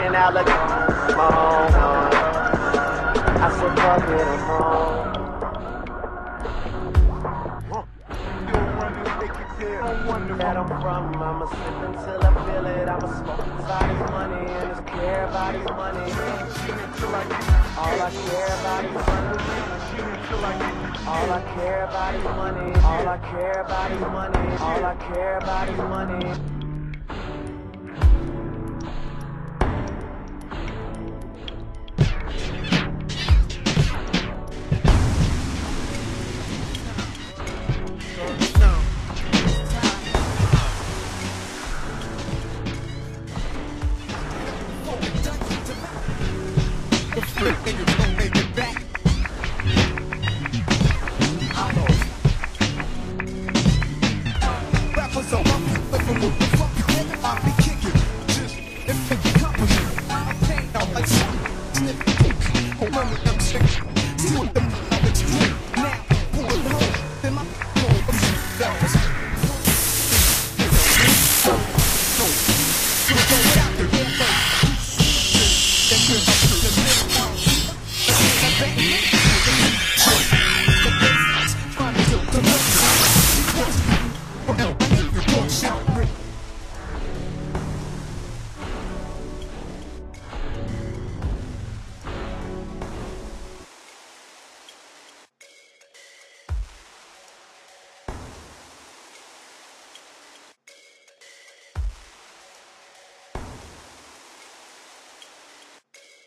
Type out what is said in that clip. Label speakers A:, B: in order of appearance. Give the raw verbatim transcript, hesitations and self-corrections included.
A: and out like I'm on. I said fuck it, I'm home. That I'm from, I'ma sip until I feel it. I'ma smoke inside his money and just care about his money. All I care about is money. All I care about is money. All I care about is money. All I care about is money.
B: Flip